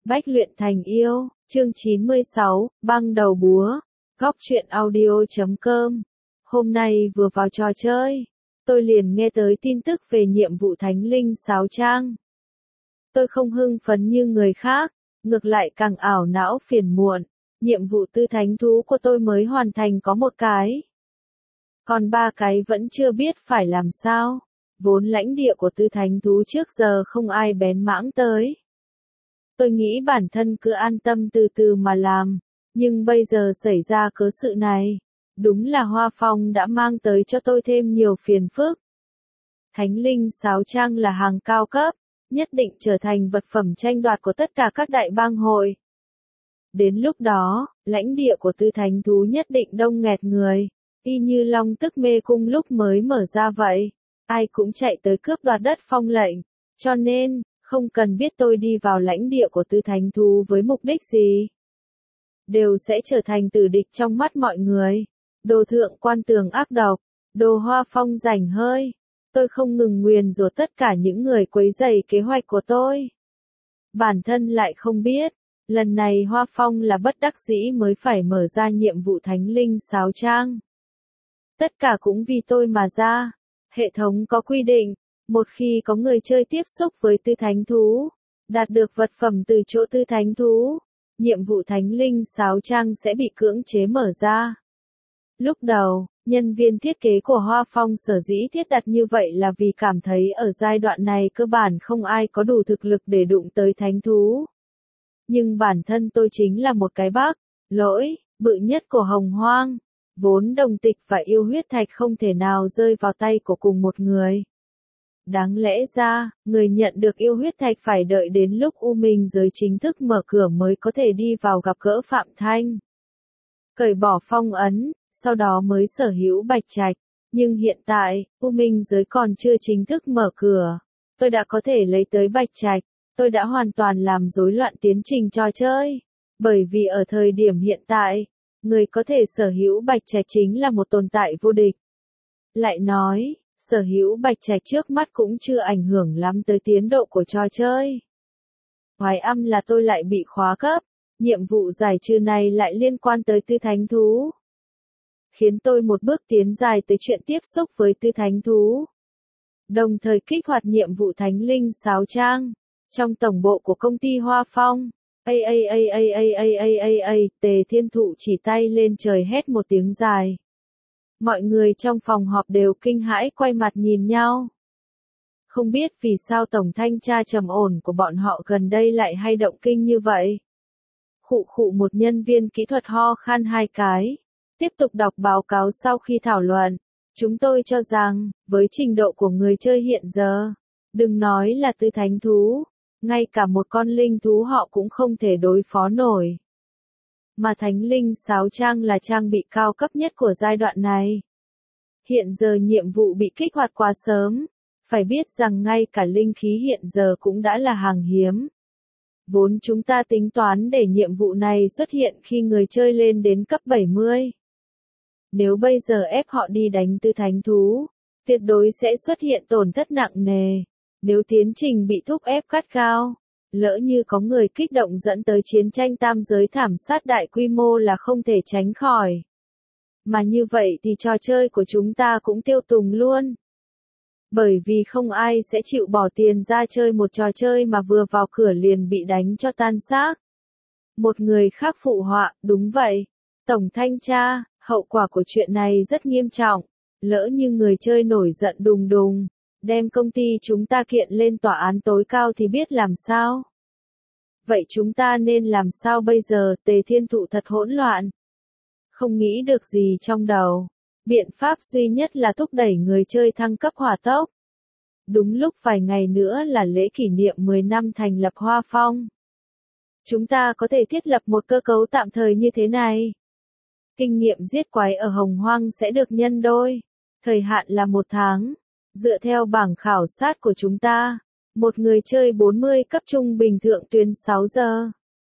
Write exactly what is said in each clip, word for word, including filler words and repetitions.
Bách luyện thành yêu, chương chín mươi sáu, băng đầu búa, góc truyện audio chấm com. Hôm nay vừa vào trò chơi, tôi liền nghe tới tin tức về nhiệm vụ thánh linh sáo trang. Tôi không hưng phấn như người khác, ngược lại càng ảo não phiền muộn, nhiệm vụ tư thánh thú của tôi mới hoàn thành có một cái. Còn ba cái vẫn chưa biết phải làm sao, vốn lãnh địa của tư thánh thú trước giờ không ai bén mảng tới. Tôi nghĩ bản thân cứ an tâm từ từ mà làm, nhưng bây giờ xảy ra cớ sự này, đúng là Hoa Phong đã mang tới cho tôi thêm nhiều phiền phức. Thánh linh sáo trang là hàng cao cấp, nhất định trở thành vật phẩm tranh đoạt của tất cả các đại bang hội. Đến lúc đó, lãnh địa của tư thánh thú nhất định đông nghẹt người, y như Long Tức Mê Cung lúc mới mở ra vậy, ai cũng chạy tới cướp đoạt đất phong lệnh, cho nên, không cần biết tôi đi vào lãnh địa của tư thánh thú với mục đích gì, đều sẽ trở thành tử địch trong mắt mọi người. Đồ thượng quan tường ác độc, đồ Hoa Phong rảnh hơi, tôi không ngừng nguyền rủa tất cả những người quấy rầy kế hoạch của tôi. Bản thân lại không biết, lần này Hoa Phong là bất đắc dĩ mới phải mở ra nhiệm vụ thánh linh sáo trang. Tất cả cũng vì tôi mà ra. Hệ thống có quy định, một khi có người chơi tiếp xúc với tư thánh thú, đạt được vật phẩm từ chỗ tư thánh thú, nhiệm vụ thánh linh sáo trang sẽ bị cưỡng chế mở ra. Lúc đầu, nhân viên thiết kế của Hoa Phong sở dĩ thiết đặt như vậy là vì cảm thấy ở giai đoạn này cơ bản không ai có đủ thực lực để đụng tới thánh thú. Nhưng bản thân tôi chính là một cái bác, lỗi, bự nhất của Hồng Hoang. Vốn đồng tịch và yêu huyết thạch không thể nào rơi vào tay của cùng một người. Đáng lẽ ra, người nhận được yêu huyết thạch phải đợi đến lúc U Minh giới chính thức mở cửa mới có thể đi vào gặp gỡ Phạm Thanh. Cởi bỏ phong ấn, sau đó mới sở hữu Bạch Trạch. Nhưng hiện tại, U Minh giới còn chưa chính thức mở cửa. Tôi đã có thể lấy tới Bạch Trạch, tôi đã hoàn toàn làm rối loạn tiến trình trò chơi. Bởi vì ở thời điểm hiện tại, người có thể sở hữu Bạch Trạch chính là một tồn tại vô địch. Lại nói, sở hữu Bạch Trạch trước mắt cũng chưa ảnh hưởng lắm tới tiến độ của trò chơi. Hoài âm là tôi lại bị khóa cấp, nhiệm vụ giải trừ này lại liên quan tới tư thánh thú. Khiến tôi một bước tiến dài tới chuyện tiếp xúc với tư thánh thú. Đồng thời kích hoạt nhiệm vụ thánh linh sáo trang, trong tổng bộ của công ty Hoa Phong. A a a a a a a a a, Tề Thiên Thụ chỉ tay lên trời hét một tiếng dài. Mọi người trong phòng họp đều kinh hãi quay mặt nhìn nhau. Không biết vì sao tổng thanh tra trầm ổn của bọn họ gần đây lại hay động kinh như vậy. Khụ khụ một nhân viên kỹ thuật ho khan hai cái. Tiếp tục đọc báo cáo sau khi thảo luận. Chúng tôi cho rằng, với trình độ của người chơi hiện giờ, đừng nói là tư thánh thú. Ngay cả một con linh thú họ cũng không thể đối phó nổi. Mà thánh linh sáo trang là trang bị cao cấp nhất của giai đoạn này. Hiện giờ nhiệm vụ bị kích hoạt quá sớm. Phải biết rằng ngay cả linh khí hiện giờ cũng đã là hàng hiếm. Vốn chúng ta tính toán để nhiệm vụ này xuất hiện khi người chơi lên đến cấp bảy mươi. Nếu bây giờ ép họ đi đánh tư thánh thú, tuyệt đối sẽ xuất hiện tổn thất nặng nề. Nếu tiến trình bị thúc ép gắt gao, lỡ như có người kích động dẫn tới chiến tranh tam giới thảm sát đại quy mô là không thể tránh khỏi. Mà như vậy thì trò chơi của chúng ta cũng tiêu tùng luôn. Bởi vì không ai sẽ chịu bỏ tiền ra chơi một trò chơi mà vừa vào cửa liền bị đánh cho tan xác. Một người khác phụ họa, đúng vậy. Tổng thanh tra, hậu quả của chuyện này rất nghiêm trọng. Lỡ như người chơi nổi giận đùng đùng, đem công ty chúng ta kiện lên tòa án tối cao thì biết làm sao? Vậy chúng ta nên làm sao bây giờ? Tề Thiên Thụ thật hỗn loạn. Không nghĩ được gì trong đầu. Biện pháp duy nhất là thúc đẩy người chơi thăng cấp hỏa tốc. Đúng lúc vài ngày nữa là lễ kỷ niệm mười năm thành lập Hoa Phong. Chúng ta có thể thiết lập một cơ cấu tạm thời như thế này. Kinh nghiệm giết quái ở Hồng Hoang sẽ được nhân đôi. Thời hạn là một tháng. Dựa theo bảng khảo sát của chúng ta, một người chơi bốn mươi cấp trung bình thượng tuyến sáu giờ.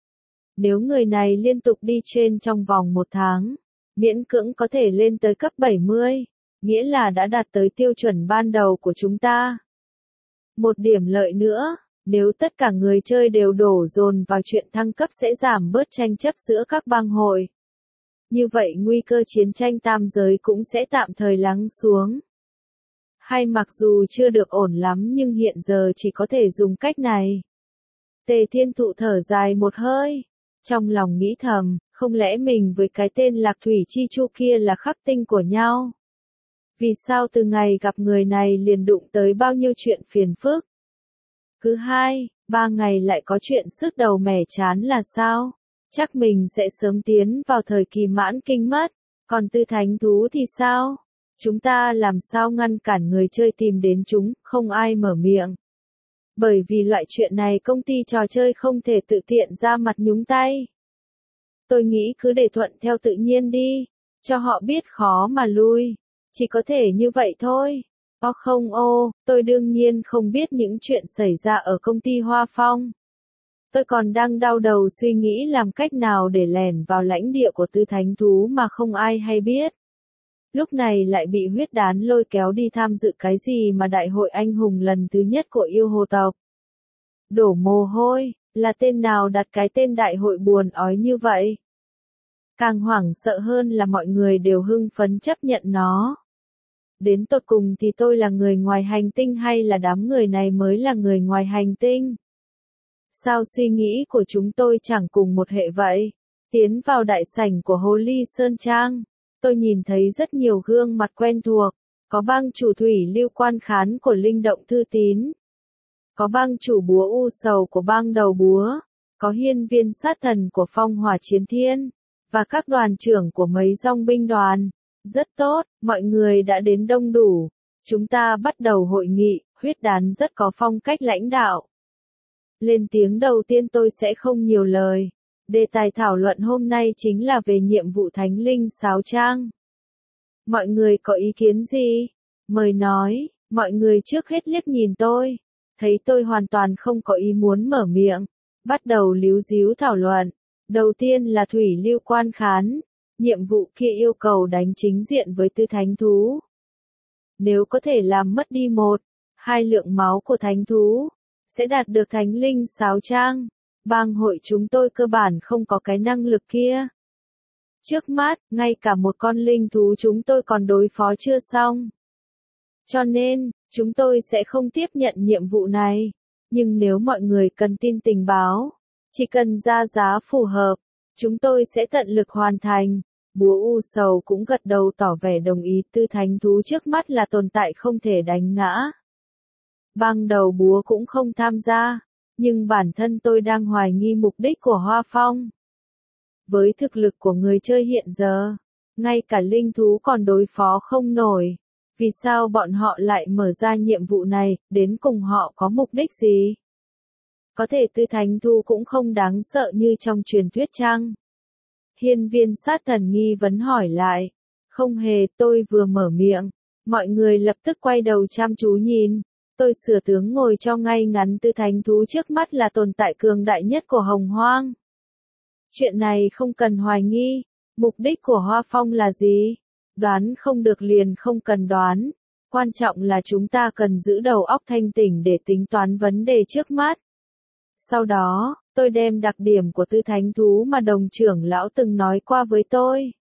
Nếu người này liên tục đi trên trong vòng một tháng, miễn cưỡng có thể lên tới cấp bảy mươi, nghĩa là đã đạt tới tiêu chuẩn ban đầu của chúng ta. Một điểm lợi nữa, Nếu tất cả người chơi đều đổ dồn vào chuyện thăng cấp sẽ giảm bớt tranh chấp giữa các bang hội. Như vậy nguy cơ chiến tranh tam giới cũng sẽ tạm thời lắng xuống. Hay mặc dù chưa được ổn lắm nhưng hiện giờ chỉ có thể dùng cách này. Tề Thiên Thụ thở dài một hơi. Trong lòng nghĩ thầm, không lẽ mình với cái tên Lạc Thủy Chi Chu kia là khắc tinh của nhau? Vì sao từ ngày gặp người này liền đụng tới bao nhiêu chuyện phiền phức? Cứ hai, ba ngày lại có chuyện sứt đầu mẻ chán là sao? Chắc mình sẽ sớm tiến vào thời kỳ mãn kinh mất. Còn Tư Thánh Thú thì sao? Chúng ta làm sao ngăn cản người chơi tìm đến chúng, không ai mở miệng. Bởi vì loại chuyện này công ty trò chơi không thể tự tiện ra mặt nhúng tay. Tôi nghĩ cứ để thuận theo tự nhiên đi, cho họ biết khó mà lui. Chỉ có thể như vậy thôi. Ô không ô, tôi đương nhiên không biết những chuyện xảy ra ở công ty Hoa Phong. Tôi còn đang đau đầu suy nghĩ làm cách nào để lẻn vào lãnh địa của Tư Thánh Thú mà không ai hay biết. Lúc này lại bị huyết đán lôi kéo đi tham dự cái gì mà đại hội anh hùng lần thứ nhất của yêu hồ tộc. Đổ mồ hôi, là tên nào đặt cái tên đại hội buồn ói như vậy? Càng hoảng sợ hơn là mọi người đều hưng phấn chấp nhận nó. Đến tột cùng thì tôi là người ngoài hành tinh hay là đám người này mới là người ngoài hành tinh? Sao suy nghĩ của chúng tôi chẳng cùng một hệ vậy? Tiến vào đại sảnh của Hồ Ly Sơn Trang, tôi nhìn thấy rất nhiều gương mặt quen thuộc. Có bang chủ Thủy Lưu Quan Khán của Linh Động Thư Tín. Có bang chủ Búa U Sầu của bang Đầu Búa. Có hiên viên sát thần của Phong Hỏa Chiến Thiên. Và các đoàn trưởng của mấy dòng binh đoàn. Rất tốt, mọi người đã đến đông đủ. Chúng ta bắt đầu hội nghị, huyết đán rất có phong cách lãnh đạo. Lên tiếng đầu tiên tôi sẽ không nhiều lời. Đề tài thảo luận hôm nay chính là về nhiệm vụ Thánh Linh Sáo Trang. Mọi người có ý kiến gì? Mời nói, mọi người trước hết liếc nhìn tôi. Thấy tôi hoàn toàn không có ý muốn mở miệng. Bắt đầu líu díu thảo luận. Đầu tiên là Thủy Lưu Quan Khán. Nhiệm vụ kia yêu cầu đánh chính diện với Tư Thánh Thú. Nếu có thể làm mất đi một, hai lượng máu của Thánh Thú, sẽ đạt được Thánh Linh Sáo Trang. Bang hội chúng tôi cơ bản không có cái năng lực kia. Trước mắt, ngay cả một con linh thú chúng tôi còn đối phó chưa xong. Cho nên, chúng tôi sẽ không tiếp nhận nhiệm vụ này. Nhưng nếu mọi người cần tin tình báo, chỉ cần ra giá phù hợp, chúng tôi sẽ tận lực hoàn thành. Búa U Sầu cũng gật đầu tỏ vẻ đồng ý. Tư Thánh Thú trước mắt là tồn tại không thể đánh ngã. Bang Đầu Búa cũng không tham gia, nhưng bản thân tôi đang hoài nghi mục đích của Hoa Phong. Với thực lực của người chơi hiện giờ, ngay cả linh thú còn đối phó không nổi. Vì sao bọn họ lại mở ra nhiệm vụ này, đến cùng họ có mục đích gì? Có thể Tư Thánh Thú cũng không đáng sợ như trong truyền thuyết chăng? Hiên viên sát thần nghi vấn hỏi lại. Không hề, tôi vừa mở miệng. Mọi người lập tức quay đầu chăm chú nhìn. Tôi sửa tướng ngồi cho ngay ngắn. Tư Thánh Thú trước mắt là tồn tại cường đại nhất của Hồng Hoang. Chuyện này không cần hoài nghi. Mục đích của Hoa Phong là gì? Đoán không được liền không cần đoán. Quan trọng là chúng ta cần giữ đầu óc thanh tỉnh để tính toán vấn đề trước mắt. Sau đó, tôi đem đặc điểm của Tư Thánh Thú mà đồng trưởng lão từng nói qua với tôi.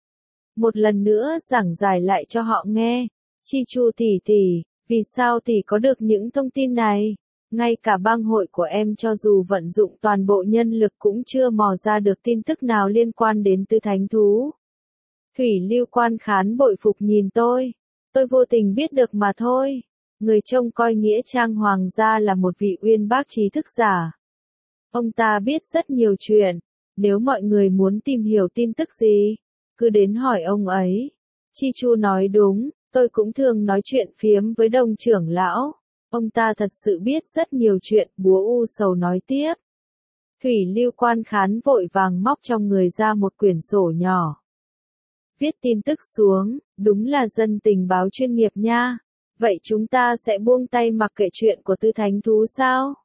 Một lần nữa giảng giải lại cho họ nghe. Chi Chu tỷ tỷ, vì sao tỷ có được những thông tin này? Ngay cả bang hội của em cho dù vận dụng toàn bộ nhân lực cũng chưa mò ra được tin tức nào liên quan đến Tư Thánh Thú. Thủy Lưu Quan Khán bội phục nhìn tôi. Tôi vô tình biết được mà thôi. Người trông coi Nghĩa Trang Hoàng gia là một vị uyên bác trí thức giả. Ông ta biết rất nhiều chuyện. Nếu mọi người muốn tìm hiểu tin tức gì, cứ đến hỏi ông ấy. Chi Chu nói đúng, tôi cũng thường nói chuyện phiếm với đồng trưởng lão. Ông ta thật sự biết rất nhiều chuyện. Búa U Sầu nói tiếp. Thủy Lưu Quan Khán vội vàng móc trong người ra một quyển sổ nhỏ. Viết tin tức xuống, đúng là dân tình báo chuyên nghiệp nha. Vậy chúng ta sẽ buông tay mặc kệ chuyện của Tư Thánh Thú sao?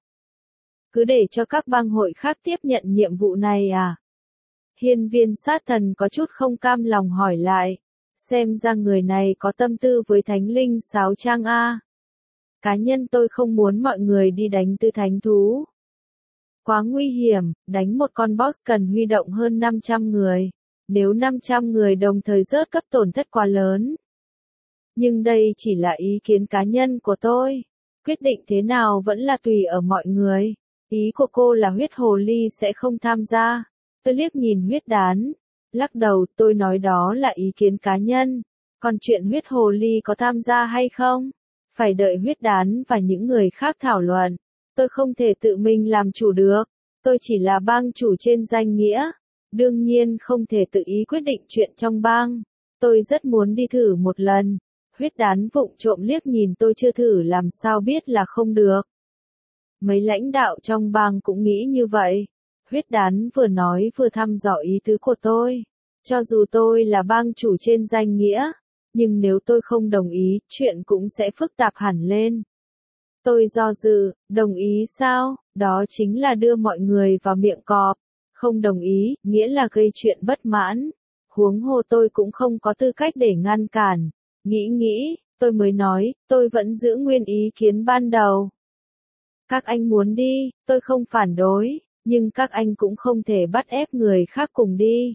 Cứ để cho các bang hội khác tiếp nhận nhiệm vụ này à? Hiên viên sát thần có chút không cam lòng hỏi lại. Xem ra người này có tâm tư với Thánh Linh Sáo Trang a. Cá nhân tôi không muốn mọi người đi đánh tư thánh thú. Quá nguy hiểm, đánh một con boss cần huy động hơn năm trăm người. Nếu năm trăm người đồng thời rớt cấp tổn thất quá lớn. Nhưng đây chỉ là ý kiến cá nhân của tôi. Quyết định thế nào vẫn là tùy ở mọi người. Ý của cô là huyết hồ ly sẽ không tham gia. Tôi liếc nhìn huyết đán. Lắc đầu, tôi nói đó là ý kiến cá nhân. Còn chuyện huyết hồ ly có tham gia hay không? Phải đợi huyết đán và những người khác thảo luận. Tôi không thể tự mình làm chủ được. Tôi chỉ là bang chủ trên danh nghĩa. Đương nhiên không thể tự ý quyết định chuyện trong bang. Tôi rất muốn đi thử một lần. Huyết đán vụng trộm liếc nhìn tôi chưa thử làm sao biết là không được. Mấy lãnh đạo trong bang cũng nghĩ như vậy. Huyết đán vừa nói vừa thăm dò ý tứ của tôi. Cho dù tôi là bang chủ trên danh nghĩa, nhưng nếu tôi không đồng ý, chuyện cũng sẽ phức tạp hẳn lên. Tôi do dự, đồng ý sao? Đó chính là đưa mọi người vào miệng cọp. Không đồng ý, nghĩa là gây chuyện bất mãn. Huống hồ tôi cũng không có tư cách để ngăn cản. Nghĩ nghĩ, tôi mới nói, tôi vẫn giữ nguyên ý kiến ban đầu. Các anh muốn đi, tôi không phản đối, nhưng các anh cũng không thể bắt ép người khác cùng đi.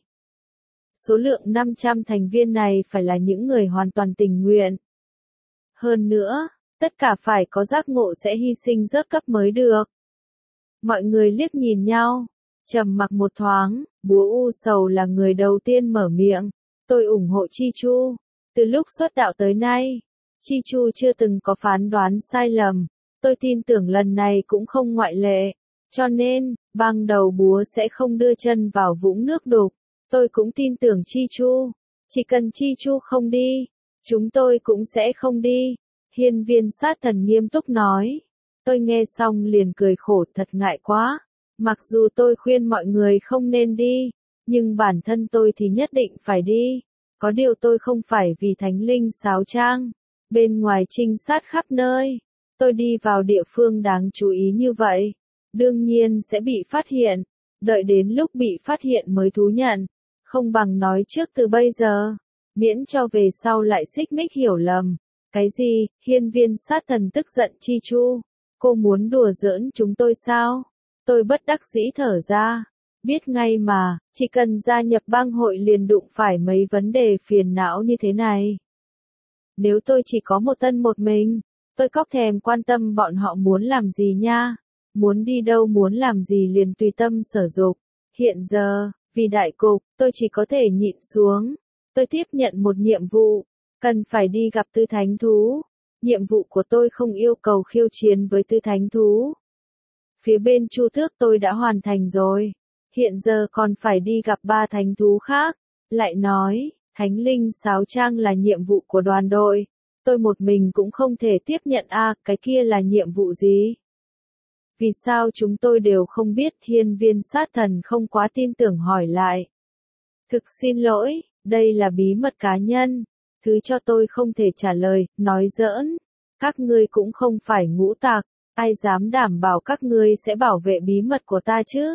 Số lượng năm trăm thành viên này phải là những người hoàn toàn tình nguyện. Hơn nữa, tất cả phải có giác ngộ sẽ hy sinh rớt cấp mới được. Mọi người liếc nhìn nhau, trầm mặc một thoáng, búa u sầu là người đầu tiên mở miệng. Tôi ủng hộ Chi Chu. Từ lúc xuất đạo tới nay, Chi Chu chưa từng có phán đoán sai lầm. Tôi tin tưởng lần này cũng không ngoại lệ. Cho nên, bang đầu búa sẽ không đưa chân vào vũng nước đục. Tôi cũng tin tưởng Chi Chu. Chỉ cần Chi Chu không đi, chúng tôi cũng sẽ không đi. Hiên viên sát thần nghiêm túc nói. Tôi nghe xong liền cười khổ, thật ngại quá. Mặc dù tôi khuyên mọi người không nên đi, nhưng bản thân tôi thì nhất định phải đi. Có điều tôi không phải vì thánh linh sáo trang. Bên ngoài trinh sát khắp nơi, tôi đi vào địa phương đáng chú ý như vậy. Đương nhiên sẽ bị phát hiện. Đợi đến lúc bị phát hiện mới thú nhận. Không bằng nói trước từ bây giờ. Miễn cho về sau lại xích mích hiểu lầm. Cái gì? Hiên viên sát thần tức giận Chi Chu. Cô muốn đùa giỡn chúng tôi sao? Tôi bất đắc dĩ thở ra. Biết ngay mà, chỉ cần gia nhập bang hội liền đụng phải mấy vấn đề phiền não như thế này. Nếu tôi chỉ có một thân một mình, tôi cóc thèm quan tâm bọn họ muốn làm gì nha. Muốn đi đâu muốn làm gì liền tùy tâm sở dục. Hiện giờ, vì đại cục, tôi chỉ có thể nhịn xuống. Tôi tiếp nhận một nhiệm vụ, cần phải đi gặp tư thánh thú. Nhiệm vụ của tôi không yêu cầu khiêu chiến với tư thánh thú. Phía bên Chu Tước tôi đã hoàn thành rồi. Hiện giờ còn phải đi gặp ba thánh thú khác. Lại nói, thánh linh sáo trang là nhiệm vụ của đoàn đội. Tôi một mình cũng không thể tiếp nhận a à, cái kia là nhiệm vụ gì? Vì sao chúng tôi đều không biết? Hiên viên sát thần không quá tin tưởng hỏi lại. Thực xin lỗi, đây là bí mật cá nhân. Thứ cho tôi không thể trả lời, nói giỡn. Các ngươi cũng không phải ngũ tặc, ai dám đảm bảo các ngươi sẽ bảo vệ bí mật của ta chứ?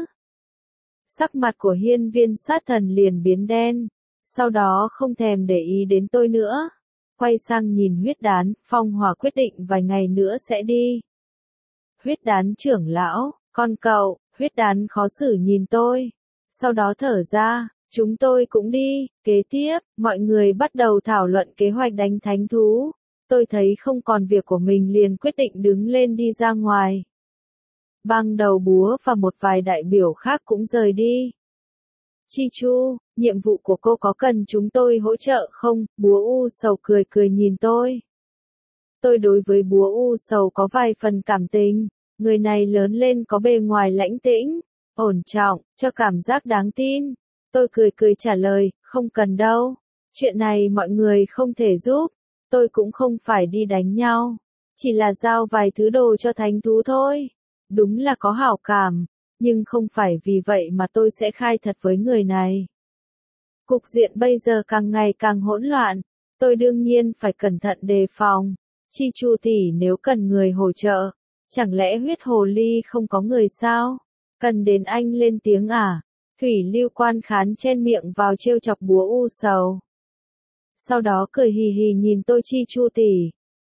Sắc mặt của hiên viên sát thần liền biến đen, sau đó không thèm để ý đến tôi nữa. Quay sang nhìn huyết đán, Phong Hòa quyết định vài ngày nữa sẽ đi. Huyết đán trưởng lão, con cậu, huyết đán khó xử nhìn tôi. Sau đó thở ra, chúng tôi cũng đi. Kế tiếp, mọi người bắt đầu thảo luận kế hoạch đánh thánh thú. Tôi thấy không còn việc của mình liền quyết định đứng lên đi ra ngoài. Bang đầu búa và một vài đại biểu khác cũng rời đi. Chi Chu, nhiệm vụ của cô có cần chúng tôi hỗ trợ không? Búa u sầu cười cười nhìn tôi. Tôi đối với búa u sầu có vài phần cảm tình. Người này lớn lên có bề ngoài lãnh tĩnh, ổn trọng, cho cảm giác đáng tin. Tôi cười cười trả lời, không cần đâu. Chuyện này mọi người không thể giúp. Tôi cũng không phải đi đánh nhau. Chỉ là giao vài thứ đồ cho thánh thú thôi. Đúng là có hảo cảm. Nhưng không phải vì vậy mà tôi sẽ khai thật với người này. Cục diện bây giờ càng ngày càng hỗn loạn. Tôi đương nhiên phải cẩn thận đề phòng. Chi Chu tỷ nếu cần người hỗ trợ. Chẳng lẽ huyết hồ ly không có người sao? Cần đến anh lên tiếng à? Thủy Lưu Quan Khán chen miệng vào trêu chọc búa u sầu. Sau đó cười hì hì nhìn tôi Chi Chu tỷ.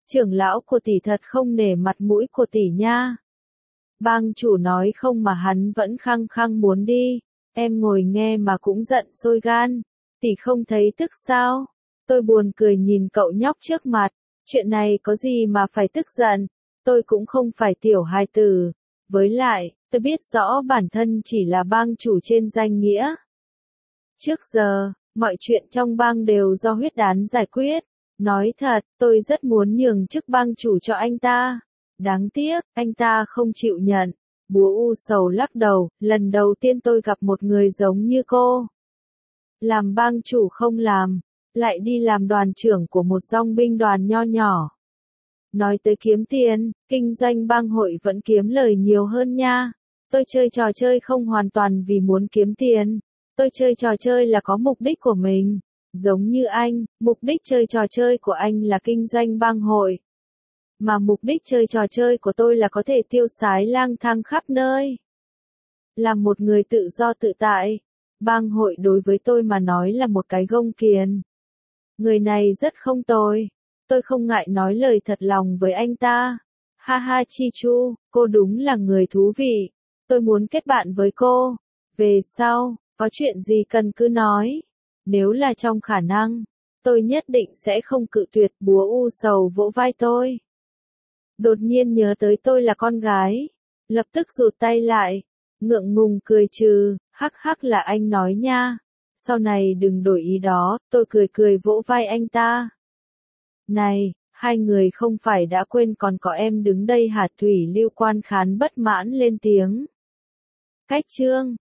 Trưởng lão của tỷ thật không nể mặt mũi của tỷ nha. Bang chủ nói không mà hắn vẫn khăng khăng muốn đi. Em ngồi nghe mà cũng giận sôi gan. Tỷ không thấy tức sao? Tôi buồn cười nhìn cậu nhóc trước mặt. Chuyện này có gì mà phải tức giận? Tôi cũng không phải tiểu hài tử. Với lại, tôi biết rõ bản thân chỉ là bang chủ trên danh nghĩa. Trước giờ, mọi chuyện trong bang đều do huyết đán giải quyết. Nói thật, tôi rất muốn nhường chức bang chủ cho anh ta. Đáng tiếc, anh ta không chịu nhận. Búa u sầu lắc đầu, lần đầu tiên tôi gặp một người giống như cô. Làm bang chủ không làm, lại đi làm đoàn trưởng của một dòng binh đoàn nho nhỏ. Nói tới kiếm tiền, kinh doanh bang hội vẫn kiếm lời nhiều hơn nha. Tôi chơi trò chơi không hoàn toàn vì muốn kiếm tiền. Tôi chơi trò chơi là có mục đích của mình. Giống như anh, mục đích chơi trò chơi của anh là kinh doanh bang hội. Mà mục đích chơi trò chơi của tôi là có thể tiêu sái lang thang khắp nơi. Là một người tự do tự tại. Bang hội đối với tôi mà nói là một cái gông kiềng. Người này rất không tồi. Tôi không ngại nói lời thật lòng với anh ta. Ha ha Chi Chu, cô đúng là người thú vị. Tôi muốn kết bạn với cô. Về sau, có chuyện gì cần cứ nói. Nếu là trong khả năng, tôi nhất định sẽ không cự tuyệt. Búa u sầu vỗ vai tôi. Đột nhiên nhớ tới tôi là con gái. Lập tức rụt tay lại. Ngượng ngùng cười trừ, hắc hắc là anh nói nha. Sau này đừng đổi ý đó, tôi cười cười vỗ vai anh ta. Này, hai người không phải đã quên còn có em đứng đây hả? Thủy Lưu Quan Khán bất mãn lên tiếng. Cách chương